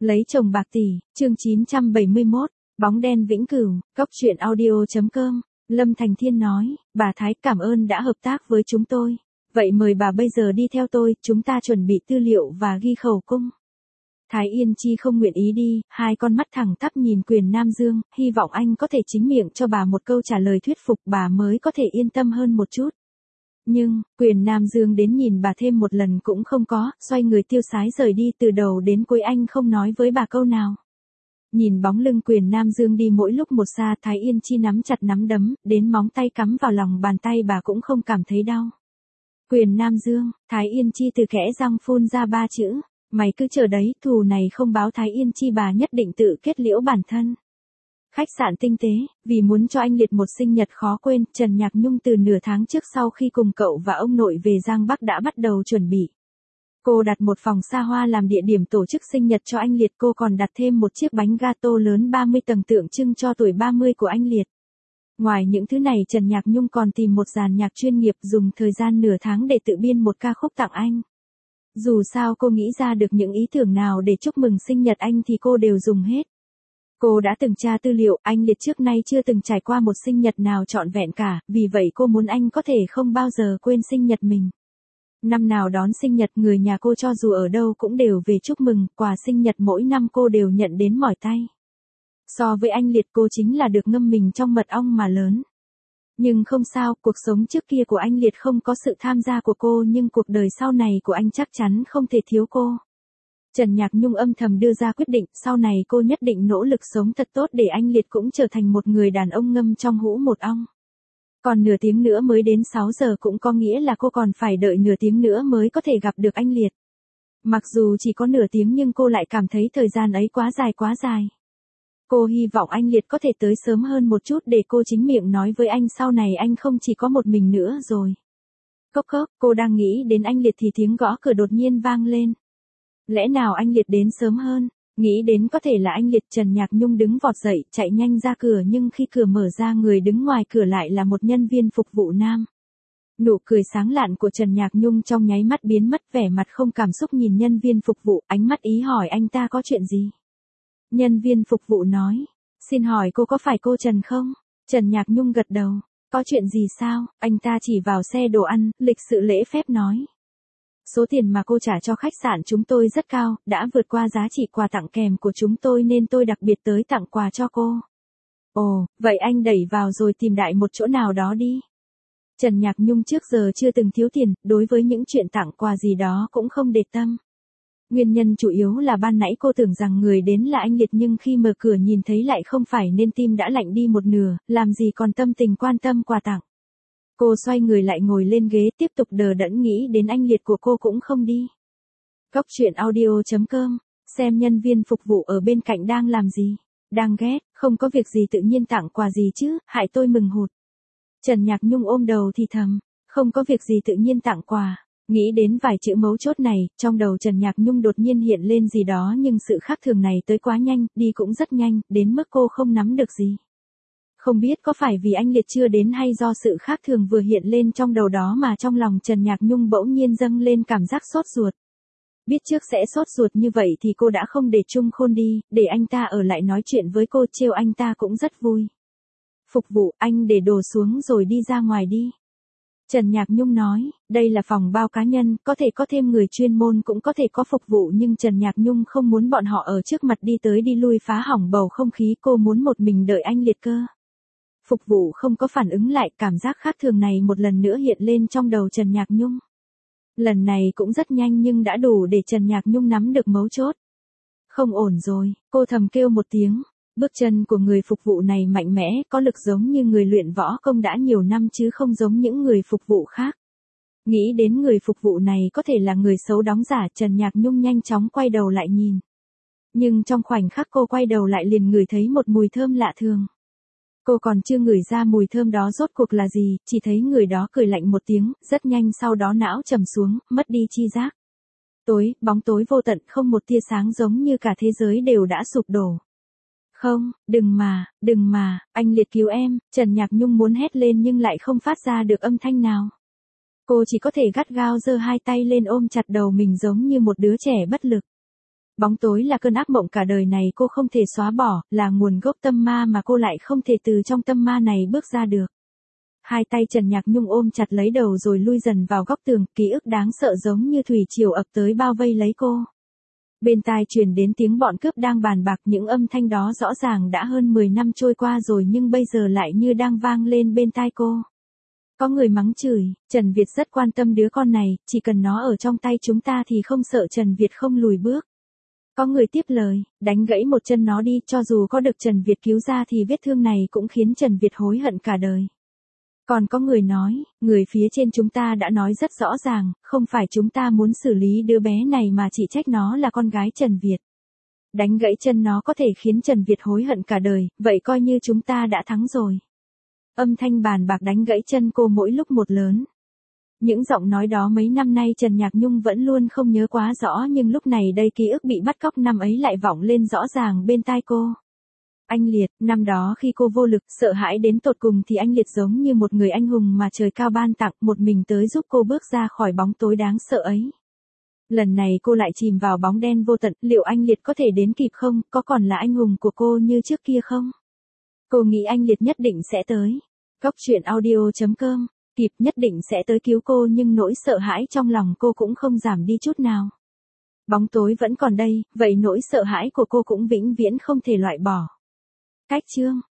Lấy chồng bạc tỷ, chương 971, bóng đen vĩnh cửu, cốc truyện audio.com, Lâm Thành Thiên nói, bà Thái cảm ơn đã hợp tác với chúng tôi. Vậy mời bà bây giờ đi theo tôi, chúng ta chuẩn bị tư liệu và ghi khẩu cung. Thái Yên Chi không nguyện ý đi, hai con mắt thẳng tắp nhìn Quyền Nam Dương, hy vọng anh có thể chính miệng cho bà một câu trả lời thuyết phục bà mới có thể yên tâm hơn một chút. Nhưng, Quyền Nam Dương đến nhìn bà thêm một lần cũng không có, xoay người tiêu sái rời đi từ đầu đến cuối anh không nói với bà câu nào. Nhìn bóng lưng Quyền Nam Dương đi mỗi lúc một xa, Thái Yên Chi nắm chặt nắm đấm, đến móng tay cắm vào lòng bàn tay bà cũng không cảm thấy đau. Quyền Nam Dương, Thái Yên Chi từ kẽ răng phun ra ba chữ, mày cứ chờ đấy, thù này không báo Thái Yên Chi bà nhất định tự kết liễu bản thân. Khách sạn tinh tế, vì muốn cho anh Liệt một sinh nhật khó quên, Trần Nhạc Nhung từ nửa tháng trước sau khi cùng cậu và ông nội về Giang Bắc đã bắt đầu chuẩn bị. Cô đặt một phòng xa hoa làm địa điểm tổ chức sinh nhật cho anh Liệt, cô còn đặt thêm một chiếc bánh gato lớn 30 tầng tượng trưng cho tuổi 30 của anh Liệt. Ngoài những thứ này, Trần Nhạc Nhung còn tìm một dàn nhạc chuyên nghiệp dùng thời gian nửa tháng để tự biên một ca khúc tặng anh. Dù sao cô nghĩ ra được những ý tưởng nào để chúc mừng sinh nhật anh thì cô đều dùng hết. Cô đã từng tra tư liệu, anh Liệt trước nay chưa từng trải qua một sinh nhật nào trọn vẹn cả, vì vậy cô muốn anh có thể không bao giờ quên sinh nhật mình. Năm nào đón sinh nhật, người nhà cô cho dù ở đâu cũng đều về chúc mừng, quà sinh nhật mỗi năm cô đều nhận đến mỏi tay. So với anh Liệt, cô chính là được ngâm mình trong mật ong mà lớn. Nhưng không sao, cuộc sống trước kia của anh Liệt không có sự tham gia của cô, nhưng cuộc đời sau này của anh chắc chắn không thể thiếu cô. Trần Nhạc Nhung âm thầm đưa ra quyết định, sau này cô nhất định nỗ lực sống thật tốt để anh Liệt cũng trở thành một người đàn ông ngâm trong hũ một ong. Còn nửa tiếng nữa mới đến 6 giờ cũng có nghĩa là cô còn phải đợi nửa tiếng nữa mới có thể gặp được anh Liệt. Mặc dù chỉ có nửa tiếng nhưng cô lại cảm thấy thời gian ấy quá dài. Cô hy vọng anh Liệt có thể tới sớm hơn một chút để cô chính miệng nói với anh sau này anh không chỉ có một mình nữa rồi. Cốc cốc, cô đang nghĩ đến anh Liệt thì tiếng gõ cửa đột nhiên vang lên. Lẽ nào anh Liệt đến sớm hơn? Nghĩ đến có thể là anh Liệt, Trần Nhạc Nhung đứng vọt dậy, chạy nhanh ra cửa, nhưng khi cửa mở ra người đứng ngoài cửa lại là một nhân viên phục vụ nam. Nụ cười sáng lạn của Trần Nhạc Nhung trong nháy mắt biến mất, vẻ mặt không cảm xúc nhìn nhân viên phục vụ, ánh mắt ý hỏi anh ta có chuyện gì. Nhân viên phục vụ nói, xin hỏi cô có phải cô Trần không? Trần Nhạc Nhung gật đầu, có chuyện gì sao? Anh ta chỉ vào xe đồ ăn, lịch sự lễ phép nói. Số tiền mà cô trả cho khách sạn chúng tôi rất cao, đã vượt qua giá trị quà tặng kèm của chúng tôi nên tôi đặc biệt tới tặng quà cho cô. Ồ, vậy anh đẩy vào rồi tìm đại một chỗ nào đó đi. Trần Nhạc Nhung trước giờ chưa từng thiếu tiền, đối với những chuyện tặng quà gì đó cũng không để tâm. Nguyên nhân chủ yếu là ban nãy cô tưởng rằng người đến là anh Liệt nhưng khi mở cửa nhìn thấy lại không phải nên tim đã lạnh đi một nửa, làm gì còn tâm tình quan tâm quà tặng. Cô xoay người lại ngồi lên ghế tiếp tục đờ đẫn nghĩ đến anh Liệt của cô cũng không đi. Cốc truyện audio.com, xem nhân viên phục vụ ở bên cạnh đang làm gì. Đang ghét, không có việc gì tự nhiên tặng quà gì chứ, hại tôi mừng hụt. Trần Nhạc Nhung ôm đầu thì thầm, không có việc gì tự nhiên tặng quà. Nghĩ đến vài chữ mấu chốt này, trong đầu Trần Nhạc Nhung đột nhiên hiện lên gì đó nhưng sự khác thường này tới quá nhanh, đi cũng rất nhanh, đến mức cô không nắm được gì. Không biết có phải vì anh Liệt chưa đến hay do sự khác thường vừa hiện lên trong đầu đó mà trong lòng Trần Nhạc Nhung bỗng nhiên dâng lên cảm giác sốt ruột. Biết trước sẽ sốt ruột như vậy thì cô đã không để Trung Khôn đi, để anh ta ở lại nói chuyện với cô, trêu anh ta cũng rất vui. Phục vụ, anh để đồ xuống rồi đi ra ngoài đi. Trần Nhạc Nhung nói, đây là phòng bao cá nhân, có thể có thêm người chuyên môn cũng có thể có phục vụ nhưng Trần Nhạc Nhung không muốn bọn họ ở trước mặt đi tới đi lui phá hỏng bầu không khí, cô muốn một mình đợi anh Liệt cơ. Phục vụ không có phản ứng lại, cảm giác khác thường này một lần nữa hiện lên trong đầu Trần Nhạc Nhung. Lần này cũng rất nhanh nhưng đã đủ để Trần Nhạc Nhung nắm được mấu chốt. Không ổn rồi, cô thầm kêu một tiếng. Bước chân của người phục vụ này mạnh mẽ, có lực giống như người luyện võ công đã nhiều năm chứ không giống những người phục vụ khác. Nghĩ đến người phục vụ này có thể là người xấu đóng giả, Trần Nhạc Nhung nhanh chóng quay đầu lại nhìn. Nhưng trong khoảnh khắc cô quay đầu lại liền ngửi thấy một mùi thơm lạ thường. Cô còn chưa ngửi ra mùi thơm đó rốt cuộc là gì, chỉ thấy người đó cười lạnh một tiếng, rất nhanh sau đó não trầm xuống, mất đi chi giác. Tối, bóng tối vô tận, không một tia sáng, giống như cả thế giới đều đã sụp đổ. Không, đừng mà, anh Liệt cứu em, Trần Nhạc Nhung muốn hét lên nhưng lại không phát ra được âm thanh nào. Cô chỉ có thể gắt gao giơ hai tay lên ôm chặt đầu mình giống như một đứa trẻ bất lực. Bóng tối là cơn ác mộng cả đời này cô không thể xóa bỏ, là nguồn gốc tâm ma mà cô lại không thể từ trong tâm ma này bước ra được. Hai tay Trần Nhạc Nhung ôm chặt lấy đầu rồi lui dần vào góc tường, ký ức đáng sợ giống như thủy triều ập tới bao vây lấy cô. Bên tai truyền đến tiếng bọn cướp đang bàn bạc, những âm thanh đó rõ ràng đã hơn 10 năm trôi qua rồi nhưng bây giờ lại như đang vang lên bên tai cô. Có người mắng chửi, Trần Việt rất quan tâm đứa con này, chỉ cần nó ở trong tay chúng ta thì không sợ Trần Việt không lùi bước. Có người tiếp lời, đánh gãy một chân nó đi, cho dù có được Trần Việt cứu ra thì vết thương này cũng khiến Trần Việt hối hận cả đời. Còn có người nói, người phía trên chúng ta đã nói rất rõ ràng, không phải chúng ta muốn xử lý đứa bé này mà chỉ trách nó là con gái Trần Việt. Đánh gãy chân nó có thể khiến Trần Việt hối hận cả đời, vậy coi như chúng ta đã thắng rồi. Âm thanh bàn bạc đánh gãy chân cô mỗi lúc một lớn. Những giọng nói đó mấy năm nay Trần Nhạc Nhung vẫn luôn không nhớ quá rõ nhưng lúc này đây ký ức bị bắt cóc năm ấy lại vọng lên rõ ràng bên tai cô. Anh Liệt, năm đó khi cô vô lực, sợ hãi đến tột cùng thì anh Liệt giống như một người anh hùng mà trời cao ban tặng, một mình tới giúp cô bước ra khỏi bóng tối đáng sợ ấy. Lần này cô lại chìm vào bóng đen vô tận, liệu anh Liệt có thể đến kịp không, có còn là anh hùng của cô như trước kia không? Cô nghĩ anh Liệt nhất định sẽ tới. Cốc truyện audio.com, kịp nhất định sẽ tới cứu cô nhưng nỗi sợ hãi trong lòng cô cũng không giảm đi chút nào. Bóng tối vẫn còn đây, vậy nỗi sợ hãi của cô cũng vĩnh viễn không thể loại bỏ. Cách chương